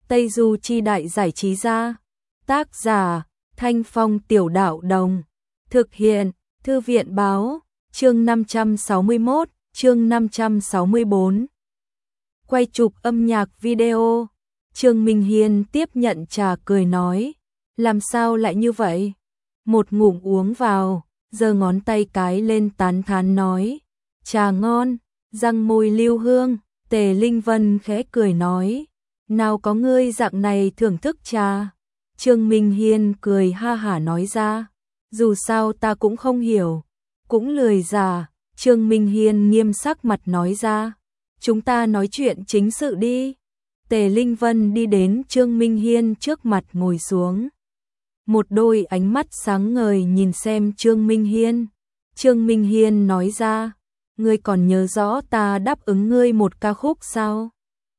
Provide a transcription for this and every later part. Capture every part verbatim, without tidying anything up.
Tây Du Chi Đại Giải Trí Gia. Tác giả Thanh Phong Tiểu Đạo Đồng. Thực hiện Thư viện Báo. Chương năm trăm sáu mươi mốt, chương năm trăm sáu mươi bốn. Quay chụp âm nhạc video. Trương Minh Hiên tiếp nhận trà cười nói, làm sao lại như vậy? Một ngụm uống vào, giơ ngón tay cái lên tán thán nói, trà ngon, răng môi lưu hương. Tề Linh Vân khẽ cười nói, nào có ngươi dạng này thưởng thức trà. Trương Minh Hiên cười ha hả nói ra, dù sao ta cũng không hiểu, cũng lười giả. Trương Minh Hiên nghiêm sắc mặt nói ra, chúng ta nói chuyện chính sự đi. Tề Linh Vân đi đến Trương Minh Hiên trước mặt ngồi xuống. Một đôi ánh mắt sáng ngời nhìn xem Trương Minh Hiên. Trương Minh Hiên nói ra, ngươi còn nhớ rõ ta đáp ứng ngươi một ca khúc sao?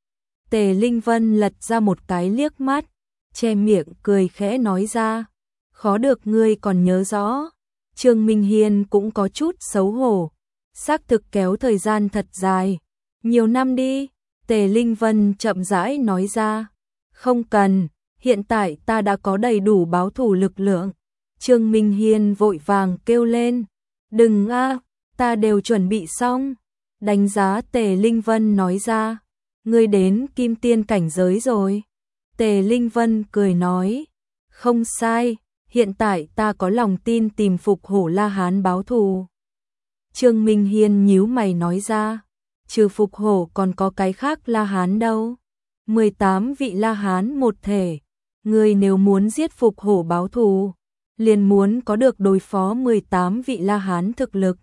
Tề Linh Vân lật ra một cái liếc mắt, che miệng cười khẽ nói ra, khó được ngươi còn nhớ rõ. Trương Minh Hiên cũng có chút xấu hổ, xác thực kéo thời gian thật dài, nhiều năm đi. Tề Linh Vân chậm rãi nói ra, không cần, hiện tại ta đã có đầy đủ báo thù lực lượng. Trương Minh Hiên vội vàng kêu lên, đừng a, ta đều chuẩn bị xong. Đánh giá Tề Linh Vân nói ra, ngươi đến kim tiên cảnh giới rồi. Tề Linh Vân cười nói, không sai, hiện tại ta có lòng tin tìm phục Hổ La Hán báo thù. Trương Minh Hiên nhíu mày nói ra, trừ phục hổ còn có cái khác La Hán đâu. mười tám vị La Hán một thể, ngươi nếu muốn giết phục hổ báo thù, liền muốn có được đối phó mười tám vị La Hán thực lực.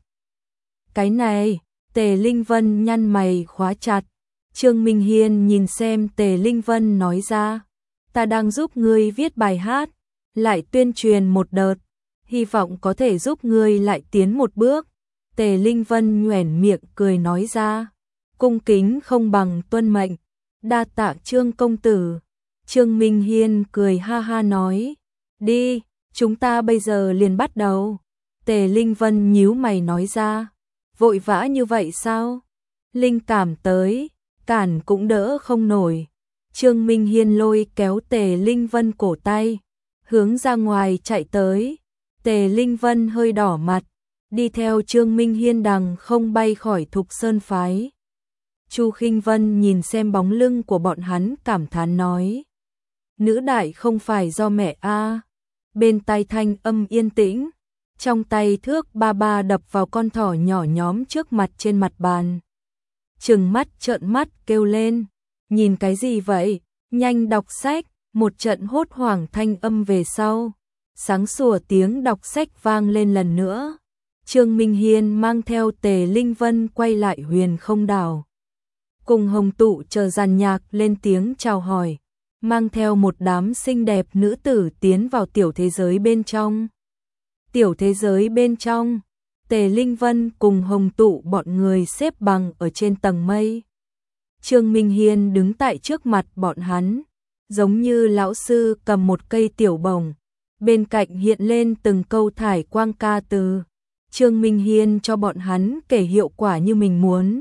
Cái này, Tề Linh Vân nhăn mày khóa chặt. Trương Minh Hiên nhìn xem Tề Linh Vân nói ra, ta đang giúp ngươi viết bài hát, lại tuyên truyền một đợt, hy vọng có thể giúp ngươi lại tiến một bước. Tề Linh Vân nhoẻn miệng cười nói ra, cung kính không bằng tuân mệnh, đa tạ Trương công tử. Trương Minh Hiên cười ha ha nói, đi, chúng ta bây giờ liền bắt đầu. Tề Linh Vân nhíu mày nói ra, vội vã như vậy sao? Linh cảm tới, cản cũng đỡ không nổi. Trương Minh Hiên lôi kéo Tề Linh Vân cổ tay, hướng ra ngoài chạy tới. Tề Linh Vân hơi đỏ mặt, đi theo Trương Minh Hiên đằng không bay khỏi Thục Sơn phái. Chu Khinh Vân nhìn xem bóng lưng của bọn hắn cảm thán nói, nữ đại không phải do mẹ a. Bên tai thanh âm yên tĩnh, trong tay thước ba ba đập vào con thỏ nhỏ nhóm trước mặt trên mặt bàn. Trừng mắt trợn mắt kêu lên, nhìn cái gì vậy, nhanh đọc sách. Một trận hốt hoảng thanh âm về sau, sáng sủa tiếng đọc sách vang lên lần nữa. Trương Minh Hiên mang theo Tề Linh Vân quay lại Huyền Không Đảo. Cùng Hồng Tụ chờ dàn nhạc lên tiếng chào hỏi, mang theo một đám xinh đẹp nữ tử tiến vào tiểu thế giới bên trong. Tiểu thế giới bên trong, Tề Linh Vân cùng Hồng Tụ bọn người xếp bằng ở trên tầng mây. Trương Minh Hiên đứng tại trước mặt bọn hắn, giống như lão sư cầm một cây tiểu bổng, bên cạnh hiện lên từng câu thải quang ca từ. Trương Minh Hiên cho bọn hắn kể hiệu quả như mình muốn.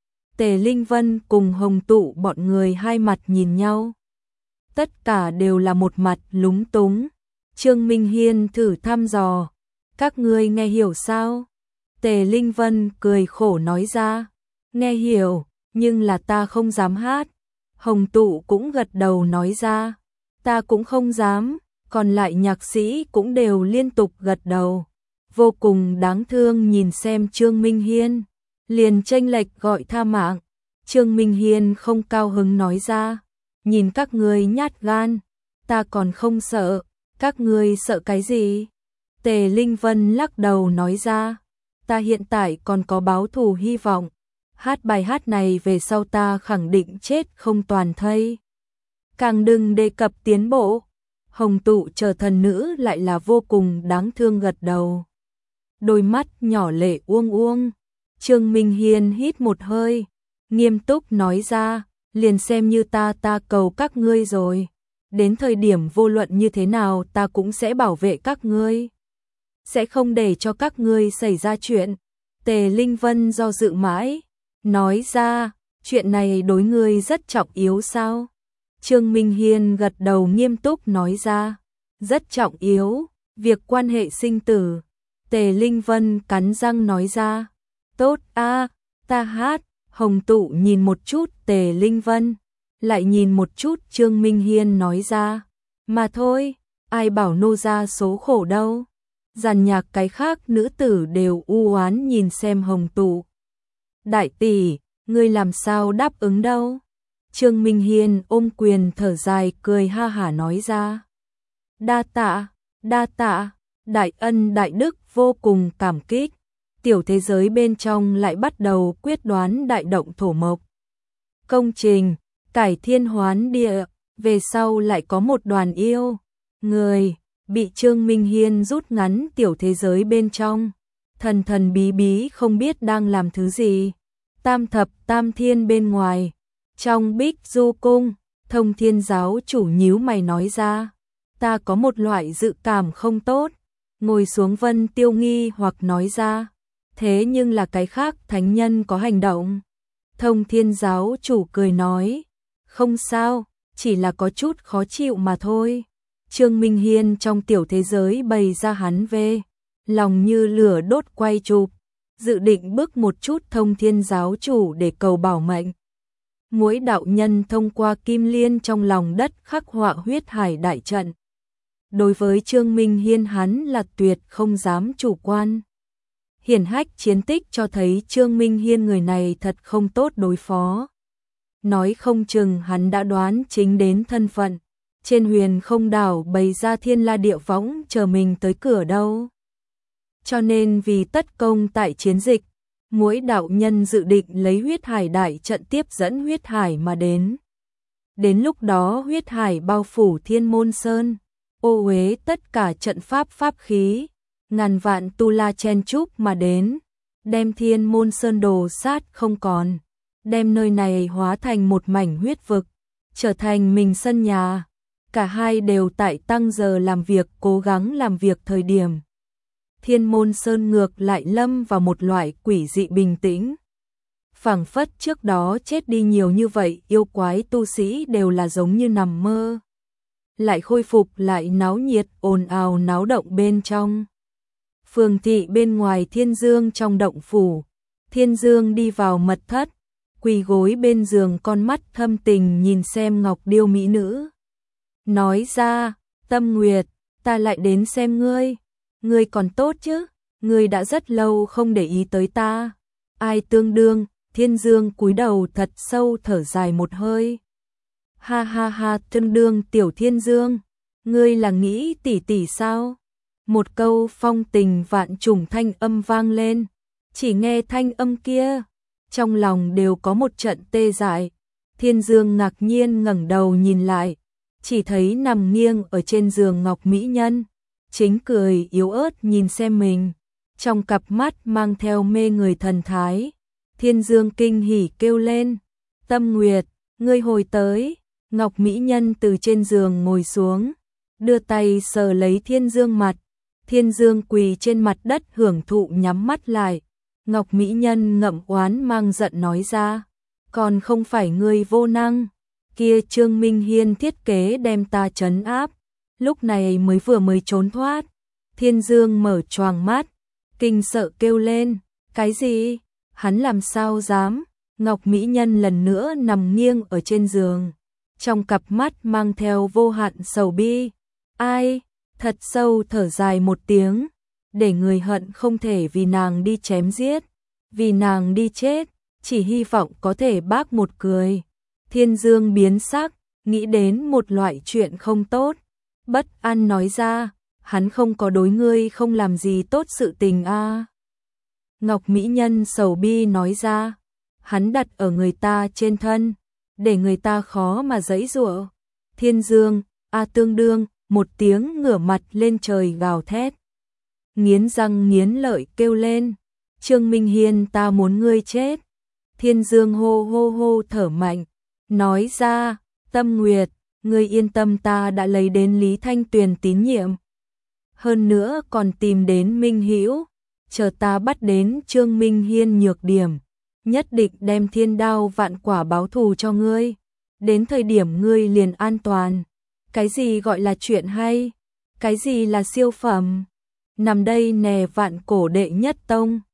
Tề Linh Vân cùng Hồng Tụ bọn người hai mặt nhìn nhau, tất cả đều là một mặt lúng túng. Trương Minh Hiên thử thăm dò, các ngươi nghe hiểu sao? Tề Linh Vân cười khổ nói ra, nghe hiểu, nhưng là ta không dám hát. Hồng Tụ cũng gật đầu nói ra, ta cũng không dám. Còn lại nhạc sĩ cũng đều liên tục gật đầu, vô cùng đáng thương nhìn xem Trương Minh Hiên, liền chênh lệch gọi tha mạng. Trương Minh Hiên không cao hứng nói ra, nhìn các ngươi nhát gan, ta còn không sợ, các ngươi sợ cái gì? Tề Linh Vân lắc đầu nói ra, ta hiện tại còn có báo thù hy vọng, hát bài hát này về sau ta khẳng định chết không toàn thây. Càng đừng đề cập tiến bộ. Hồng Tụ chờ thần nữ lại là vô cùng đáng thương gật đầu, đôi mắt nhỏ lệ uông uông. Trương Minh Hiên hít một hơi, nghiêm túc nói ra, liền xem như ta ta cầu các ngươi rồi, đến thời điểm vô luận như thế nào ta cũng sẽ bảo vệ các ngươi, sẽ không để cho các ngươi xảy ra chuyện. Tề Linh Vân do dự mãi, nói ra, chuyện này đối ngươi rất trọng yếu sao? Trương Minh Hiên gật đầu nghiêm túc nói ra. Rất trọng yếu, việc quan hệ sinh tử. Tề Linh Vân cắn răng nói ra. Tốt a, ta hát. Hồng Tụ nhìn một chút Tề Linh Vân, lại nhìn một chút Trương Minh Hiên nói ra. Mà thôi, ai bảo nô ra số khổ đâu. Dàn nhạc cái khác nữ tử đều u oán nhìn xem Hồng Tụ. Đại tỷ, ngươi làm sao đáp ứng đâu? Trương Minh Hiên ôm quyền thở dài cười ha hả nói ra. Đa tạ, đa tạ, đại ân đại đức vô cùng cảm kích. Tiểu thế giới bên trong lại bắt đầu quyết đoán đại động thổ mộc. Công trình, cải thiên hoán địa, về sau lại có một đoàn yêu. Người, bị Trương Minh Hiên rút ngắn tiểu thế giới bên trong. Thần thần bí bí không biết đang làm thứ gì. Tam thập tam thiên bên ngoài. Trong Bích Du Cung, Thông Thiên giáo chủ nhíu mày nói ra. Ta có một loại dự cảm không tốt. Ngồi xuống Vân Tiêu nghi hoặc nói ra. Thế nhưng là cái khác thánh nhân có hành động. Thông Thiên giáo chủ cười nói. Không sao, chỉ là có chút khó chịu mà thôi. Trương Minh Hiên trong tiểu thế giới bày ra hắn về. Lòng như lửa đốt quay chụp. Dự định bước một chút Thông Thiên giáo chủ để cầu bảo mệnh. Mỗi đạo nhân thông qua kim liên trong lòng đất khắc họa huyết hải đại trận. Đối với Trương Minh Hiên hắn là tuyệt không dám chủ quan. Hiển hách chiến tích cho thấy Trương Minh Hiên người này thật không tốt đối phó. Nói không chừng hắn đã đoán chính đến thân phận. Trên huyền không đảo bày ra thiên la địa võng chờ mình tới cửa đâu. Cho nên vì tất công tại chiến dịch, mỗi đạo nhân dự định lấy huyết hải đại trận tiếp dẫn huyết hải mà đến. Đến lúc đó huyết hải bao phủ Thiên Môn Sơn, ô uế tất cả trận pháp pháp khí, ngàn vạn tu la chen chúc mà đến, đem Thiên Môn Sơn đồ sát không còn, đem nơi này hóa thành một mảnh huyết vực, trở thành mình sân nhà. Cả hai đều tại tăng giờ làm việc, cố gắng làm việc thời điểm. Thiên Môn Sơn ngược lại lâm vào một loại quỷ dị bình tĩnh. Phảng phất trước đó chết đi nhiều như vậy, yêu quái tu sĩ đều là giống như nằm mơ. Lại khôi phục lại náo nhiệt, ồn ào náo động bên trong. Phường thị bên ngoài Thiên Dương trong động phủ, Thiên Dương đi vào mật thất, quỳ gối bên giường con mắt thâm tình nhìn xem ngọc điêu mỹ nữ. Nói ra, Tâm Nguyệt, ta lại đến xem ngươi. Ngươi còn tốt chứ, ngươi đã rất lâu không để ý tới ta. Ai tương đương, Thiên Dương cúi đầu thật sâu thở dài một hơi. Ha ha ha, tương đương tiểu Thiên Dương, ngươi là nghĩ tỷ tỷ sao? Một câu phong tình vạn trùng thanh âm vang lên, chỉ nghe thanh âm kia, trong lòng đều có một trận tê dại. Thiên Dương ngạc nhiên ngẩng đầu nhìn lại, chỉ thấy nằm nghiêng ở trên giường ngọc mỹ nhân, chính cười yếu ớt nhìn xem mình, trong cặp mắt mang theo mê người thần thái. Thiên Dương kinh hỉ kêu lên, Tâm Nguyệt, ngươi hồi tới. Ngọc mỹ nhân từ trên giường ngồi xuống, đưa tay sờ lấy Thiên Dương mặt. Thiên Dương quỳ trên mặt đất hưởng thụ nhắm mắt lại. Ngọc mỹ nhân ngậm oán mang giận nói ra, còn không phải ngươi vô năng, kia Trương Minh Hiên thiết kế đem ta trấn áp, lúc này mới vừa mới trốn thoát. Thiên Dương mở choàng mắt, kinh sợ kêu lên, cái gì? Hắn làm sao dám? Ngọc mỹ nhân lần nữa nằm nghiêng ở trên giường, trong cặp mắt mang theo vô hạn sầu bi. Ai? Thật sâu thở dài một tiếng, để người hận không thể vì nàng đi chém giết, vì nàng đi chết, chỉ hy vọng có thể bác một cười. Thiên Dương biến sắc, nghĩ đến một loại chuyện không tốt, bất an nói ra, hắn không có đối ngươi không làm gì tốt sự tình a. À. Ngọc mỹ nhân sầu bi nói ra, hắn đặt ở người ta trên thân, để người ta khó mà giãy giụa. Thiên Dương, a tương đương, một tiếng ngửa mặt lên trời gào thét, nghiến răng nghiến lợi kêu lên, Trương Minh Hiên ta muốn ngươi chết. Thiên Dương hô hô hô thở mạnh, nói ra, Tâm Nguyệt, ngươi yên tâm, ta đã lấy đến Lý Thanh Tuyền tín nhiệm, hơn nữa còn tìm đến Minh Hữu, chờ ta bắt đến Trương Minh Hiên nhược điểm, nhất định đem thiên đao vạn quả báo thù cho ngươi. đến thời điểm ngươi liền an toàn. Cái gì gọi là chuyện hay? Cái gì là siêu phẩm? Nằm đây nè vạn cổ đệ nhất tông.